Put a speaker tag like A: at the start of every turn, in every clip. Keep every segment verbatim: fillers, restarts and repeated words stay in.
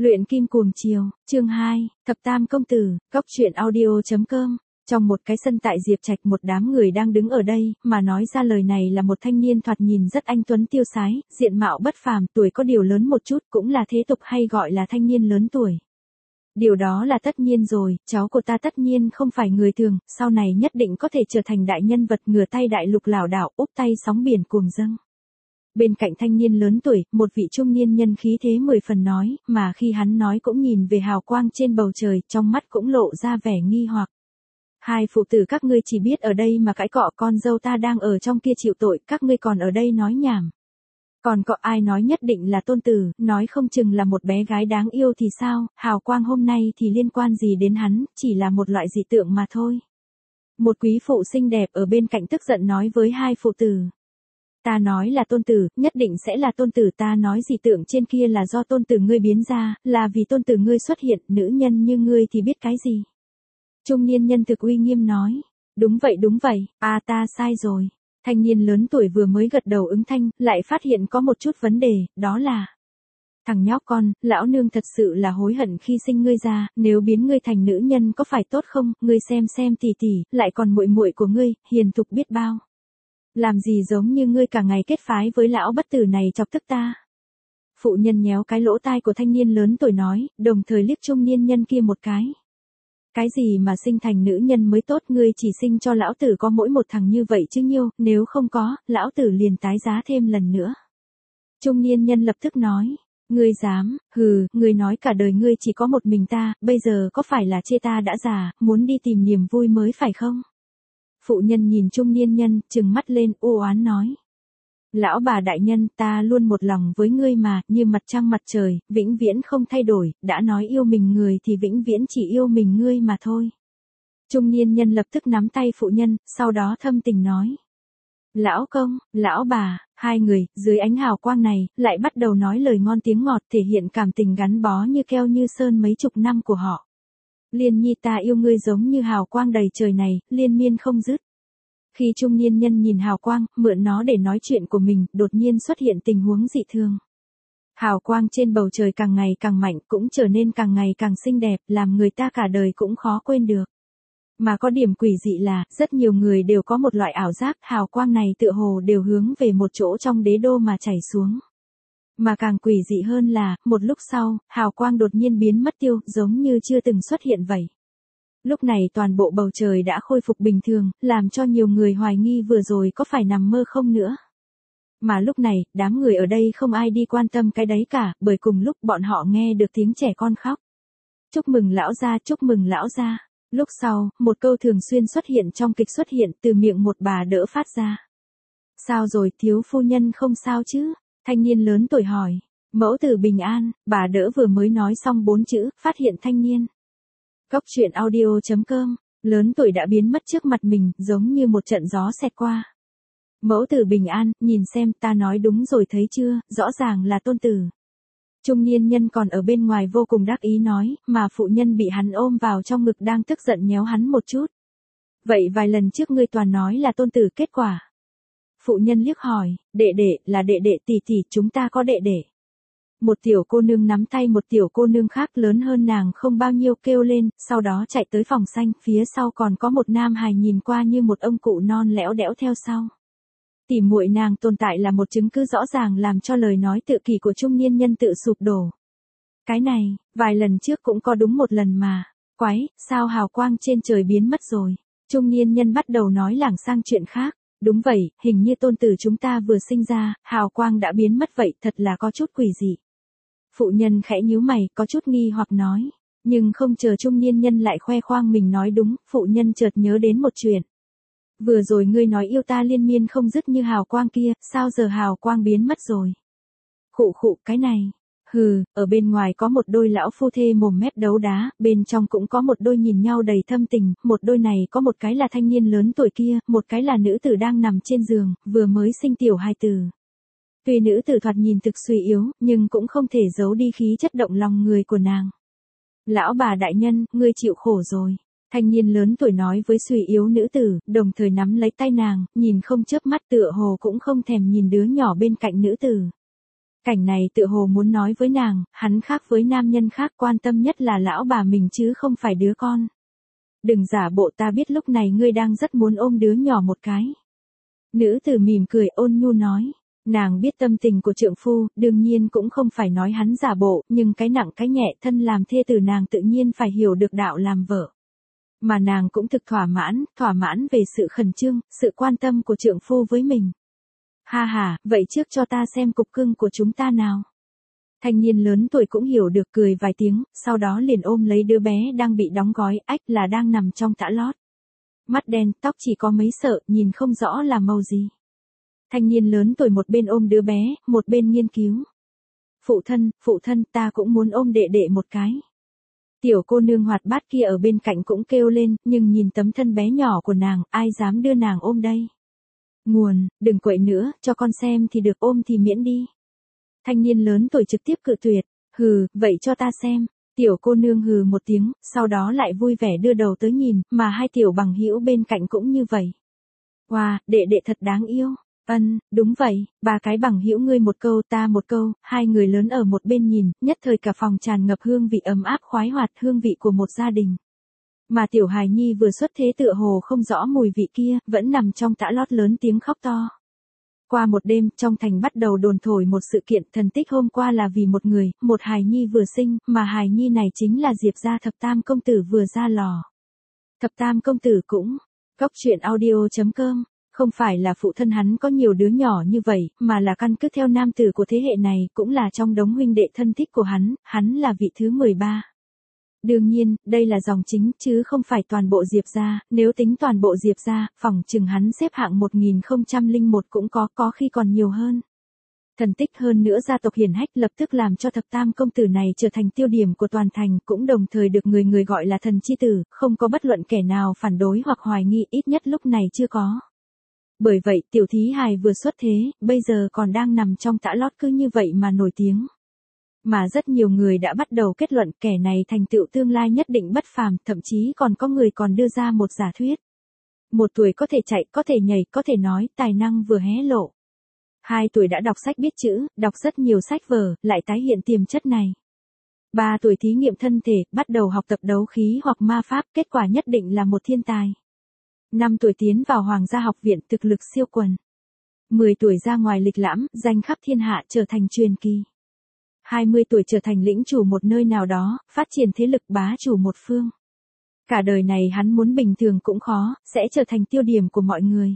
A: Luyện kim cuồng chiều, chương hai, thập tam công tử, góc truyện audio.com. Trong một cái sân tại Diệp Trạch, một đám người đang đứng ở đây, mà nói ra lời này là một thanh niên thoạt nhìn rất anh tuấn tiêu sái, diện mạo bất phàm, tuổi có điều lớn một chút, cũng là thế tục hay gọi là thanh niên lớn tuổi. Điều đó là tất nhiên rồi, cháu của ta tất nhiên không phải người thường, sau này nhất định có thể trở thành đại nhân vật, ngửa tay đại lục lảo đảo, úp tay sóng biển cuồng dâng. Bên cạnh thanh niên lớn tuổi, một vị trung niên nhân khí thế mười phần nói, mà khi hắn nói cũng nhìn về hào quang trên bầu trời, trong mắt cũng lộ ra vẻ nghi hoặc. Hai phụ tử các ngươi chỉ biết ở đây mà cãi cọ, con dâu ta đang ở trong kia chịu tội, các ngươi còn ở đây nói nhảm. Còn có ai nói nhất định là tôn tử, nói không chừng là một bé gái đáng yêu thì sao, hào quang hôm nay thì liên quan gì đến hắn, chỉ là một loại dị tượng mà thôi. Một quý phụ xinh đẹp ở bên cạnh tức giận nói với hai phụ tử. Ta nói là tôn tử, nhất định sẽ là tôn tử, ta nói dị tượng trên kia là do tôn tử ngươi biến ra, là vì tôn tử ngươi xuất hiện, nữ nhân như ngươi thì biết cái gì. Trung niên nhân thực uy nghiêm nói, đúng vậy đúng vậy, à ta sai rồi. Thanh niên lớn tuổi vừa mới gật đầu ứng thanh, lại phát hiện có một chút vấn đề, đó là thằng nhóc con, lão nương thật sự là hối hận khi sinh ngươi ra, nếu biến ngươi thành nữ nhân có phải tốt không, ngươi xem xem tỷ tỷ, lại còn muội muội của ngươi, hiền thục biết bao. Làm gì giống như ngươi cả ngày kết phái với lão bất tử này chọc tức ta. Phụ nhân nhéo cái lỗ tai của thanh niên lớn tuổi nói, đồng thời liếc trung niên nhân kia một cái. Cái gì mà sinh thành nữ nhân mới tốt, ngươi chỉ sinh cho lão tử có mỗi một thằng như vậy chứ nhiêu, nếu không có, lão tử liền tái giá thêm lần nữa. Trung niên nhân lập tức nói, ngươi dám, hừ, ngươi nói cả đời ngươi chỉ có một mình ta, bây giờ có phải là chê ta đã già, muốn đi tìm niềm vui mới phải không? Phụ nhân nhìn trung niên nhân, trừng mắt lên, u oán nói. Lão bà đại nhân, ta luôn một lòng với ngươi mà, như mặt trăng mặt trời, vĩnh viễn không thay đổi, đã nói yêu mình người thì vĩnh viễn chỉ yêu mình ngươi mà thôi. Trung niên nhân lập tức nắm tay phụ nhân, sau đó thâm tình nói. Lão công, lão bà, hai người, dưới ánh hào quang này, lại bắt đầu nói lời ngon tiếng ngọt, thể hiện cảm tình gắn bó như keo như sơn mấy chục năm của họ. Liên nhi, ta yêu ngươi giống như hào quang đầy trời này, liên miên không dứt. Khi trung niên nhân nhìn hào quang, mượn nó để nói chuyện của mình, đột nhiên xuất hiện tình huống dị thường. Hào quang trên bầu trời càng ngày càng mạnh, cũng trở nên càng ngày càng xinh đẹp, làm người ta cả đời cũng khó quên được. Mà có điểm quỷ dị là, rất nhiều người đều có một loại ảo giác, hào quang này tựa hồ đều hướng về một chỗ trong đế đô mà chảy xuống. Mà càng quỷ dị hơn là, một lúc sau, hào quang đột nhiên biến mất tiêu, giống như chưa từng xuất hiện vậy. Lúc này toàn bộ bầu trời đã khôi phục bình thường, làm cho nhiều người hoài nghi vừa rồi có phải nằm mơ không nữa. Mà lúc này, đám người ở đây không ai đi quan tâm cái đấy cả, bởi cùng lúc bọn họ nghe được tiếng trẻ con khóc. Chúc mừng lão gia, chúc mừng lão gia. Lúc sau, một câu thường xuyên xuất hiện trong kịch xuất hiện từ miệng một bà đỡ phát ra. Sao rồi, thiếu phu nhân không sao chứ? Thanh niên lớn tuổi hỏi. Mẫu tử bình an, bà đỡ vừa mới nói xong bốn chữ, phát hiện thanh niên. Góc truyện audio.com, lớn tuổi đã biến mất trước mặt mình, giống như một trận gió xẹt qua. Mẫu tử bình an, nhìn xem, ta nói đúng rồi thấy chưa, rõ ràng là tôn tử. Trung niên nhân còn ở bên ngoài vô cùng đắc ý nói, mà phụ nhân bị hắn ôm vào trong ngực đang tức giận nhéo hắn một chút. Vậy vài lần trước ngươi toàn nói là tôn tử, kết quả. Phụ nhân liếc hỏi, đệ đệ, là đệ đệ tỷ tỷ, chúng ta có đệ đệ. Một tiểu cô nương nắm tay một tiểu cô nương khác lớn hơn nàng không bao nhiêu kêu lên, sau đó chạy tới phòng xanh, phía sau còn có một nam hài nhìn qua như một ông cụ non lẽo đẽo theo sau. Tỉ muội nàng tồn tại là một chứng cứ rõ ràng làm cho lời nói tự kỷ của trung niên nhân tự sụp đổ. Cái này, vài lần trước cũng có đúng một lần mà, quái, sao hào quang trên trời biến mất rồi. Trung niên nhân bắt đầu nói lảng sang chuyện khác. Đúng vậy, hình như tôn tử chúng ta vừa sinh ra, hào quang đã biến mất vậy, thật là có chút quỷ dị. Phụ nhân khẽ nhíu mày, có chút nghi hoặc nói. Nhưng không chờ trung niên nhân lại khoe khoang mình nói đúng, phụ nhân chợt nhớ đến một chuyện. Vừa rồi ngươi nói yêu ta liên miên không dứt như hào quang kia, sao giờ hào quang biến mất rồi? Khụ khụ, cái này. Hừ, ở bên ngoài có một đôi lão phu thê mồm mép đấu đá, bên trong cũng có một đôi nhìn nhau đầy thâm tình, một đôi này có một cái là thanh niên lớn tuổi kia, một cái là nữ tử đang nằm trên giường, vừa mới sinh tiểu hài tử. Tuy nữ tử thoạt nhìn thực suy yếu, nhưng cũng không thể giấu đi khí chất động lòng người của nàng. Lão bà đại nhân, ngươi chịu khổ rồi. Thanh niên lớn tuổi nói với suy yếu nữ tử, đồng thời nắm lấy tay nàng, nhìn không chớp mắt tựa hồ cũng không thèm nhìn đứa nhỏ bên cạnh nữ tử. Cảnh này tựa hồ muốn nói với nàng, hắn khác với nam nhân khác quan tâm nhất là lão bà mình chứ không phải đứa con. Đừng giả bộ, ta biết lúc này ngươi đang rất muốn ôm đứa nhỏ một cái. Nữ tử mỉm cười ôn nhu nói. Nàng biết tâm tình của trượng phu, đương nhiên cũng không phải nói hắn giả bộ, nhưng cái nặng cái nhẹ thân làm thê tử nàng tự nhiên phải hiểu được đạo làm vợ. Mà nàng cũng thực thỏa mãn, thỏa mãn về sự khẩn trương, sự quan tâm của trượng phu với mình. Ha ha, vậy trước cho ta xem cục cưng của chúng ta nào. Thanh niên lớn tuổi cũng hiểu được, cười vài tiếng, sau đó liền ôm lấy đứa bé đang bị đóng gói, ách là đang nằm trong tã lót. Mắt đen, tóc chỉ có mấy sợi, nhìn không rõ là màu gì. Thanh niên lớn tuổi một bên ôm đứa bé, một bên nghiên cứu. Phụ thân, phụ thân, ta cũng muốn ôm đệ đệ một cái. Tiểu cô nương hoạt bát kia ở bên cạnh cũng kêu lên, nhưng nhìn tấm thân bé nhỏ của nàng, ai dám đưa nàng ôm đây. Nguồn, đừng quậy nữa, cho con xem thì được, ôm thì miễn đi. Thanh niên lớn tuổi trực tiếp cự tuyệt, hừ, vậy cho ta xem. Tiểu cô nương hừ một tiếng, sau đó lại vui vẻ đưa đầu tới nhìn, mà hai tiểu bằng hữu bên cạnh cũng như vậy. Wow, đệ đệ thật đáng yêu. Ân, đúng vậy, ba cái bằng hữu ngươi một câu ta một câu, hai người lớn ở một bên nhìn, nhất thời cả phòng tràn ngập hương vị ấm áp khoái hoạt, hương vị của một gia đình. Mà tiểu hài nhi vừa xuất thế tựa hồ không rõ mùi vị kia, vẫn nằm trong tã lót lớn tiếng khóc to. Qua một đêm, trong thành bắt đầu đồn thổi một sự kiện, thần tích hôm qua là vì một người, một hài nhi vừa sinh, mà hài nhi này chính là Diệp gia thập tam công tử vừa ra lò. Thập tam công tử cũng, Cốc truyện audio chấm com. Không phải là phụ thân hắn có nhiều đứa nhỏ như vậy, mà là căn cứ theo nam tử của thế hệ này, cũng là trong đống huynh đệ thân thích của hắn, hắn là vị thứ mười ba. Đương nhiên, đây là dòng chính, chứ không phải toàn bộ Diệp gia, nếu tính toàn bộ Diệp gia, phỏng chừng hắn xếp hạng một nghìn không trăm lẻ một cũng có, có khi còn nhiều hơn. Thần tích hơn nữa gia tộc hiển hách lập tức làm cho thập tam công tử này trở thành tiêu điểm của toàn thành, cũng đồng thời được người người gọi là thần chi tử, không có bất luận kẻ nào phản đối hoặc hoài nghi, ít nhất lúc này chưa có. Bởi vậy, tiểu thí hài vừa xuất thế, bây giờ còn đang nằm trong tã lót cứ như vậy mà nổi tiếng. Mà rất nhiều người đã bắt đầu kết luận kẻ này thành tựu tương lai nhất định bất phàm, thậm chí còn có người còn đưa ra một giả thuyết. Một tuổi có thể chạy, có thể nhảy, có thể nói, tài năng vừa hé lộ. Hai tuổi đã đọc sách biết chữ, đọc rất nhiều sách vở, lại tái hiện tiềm chất này. Ba tuổi thí nghiệm thân thể, bắt đầu học tập đấu khí hoặc ma pháp, kết quả nhất định là một thiên tài. Năm tuổi tiến vào Hoàng gia học viện, thực lực siêu quần. Mười tuổi ra ngoài lịch lãm, danh khắp thiên hạ, trở thành truyền kỳ. Hai mươi tuổi trở thành lĩnh chủ một nơi nào đó, phát triển thế lực bá chủ một phương. Cả đời này hắn muốn bình thường cũng khó, sẽ trở thành tiêu điểm của mọi người.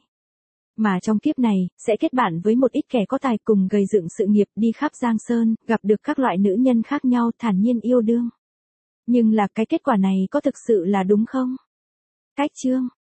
A: Mà trong kiếp này, sẽ kết bạn với một ít kẻ có tài cùng gây dựng sự nghiệp, đi khắp Giang Sơn, gặp được các loại nữ nhân khác nhau, thản nhiên yêu đương. Nhưng là cái kết quả này có thực sự là đúng không? Cách chương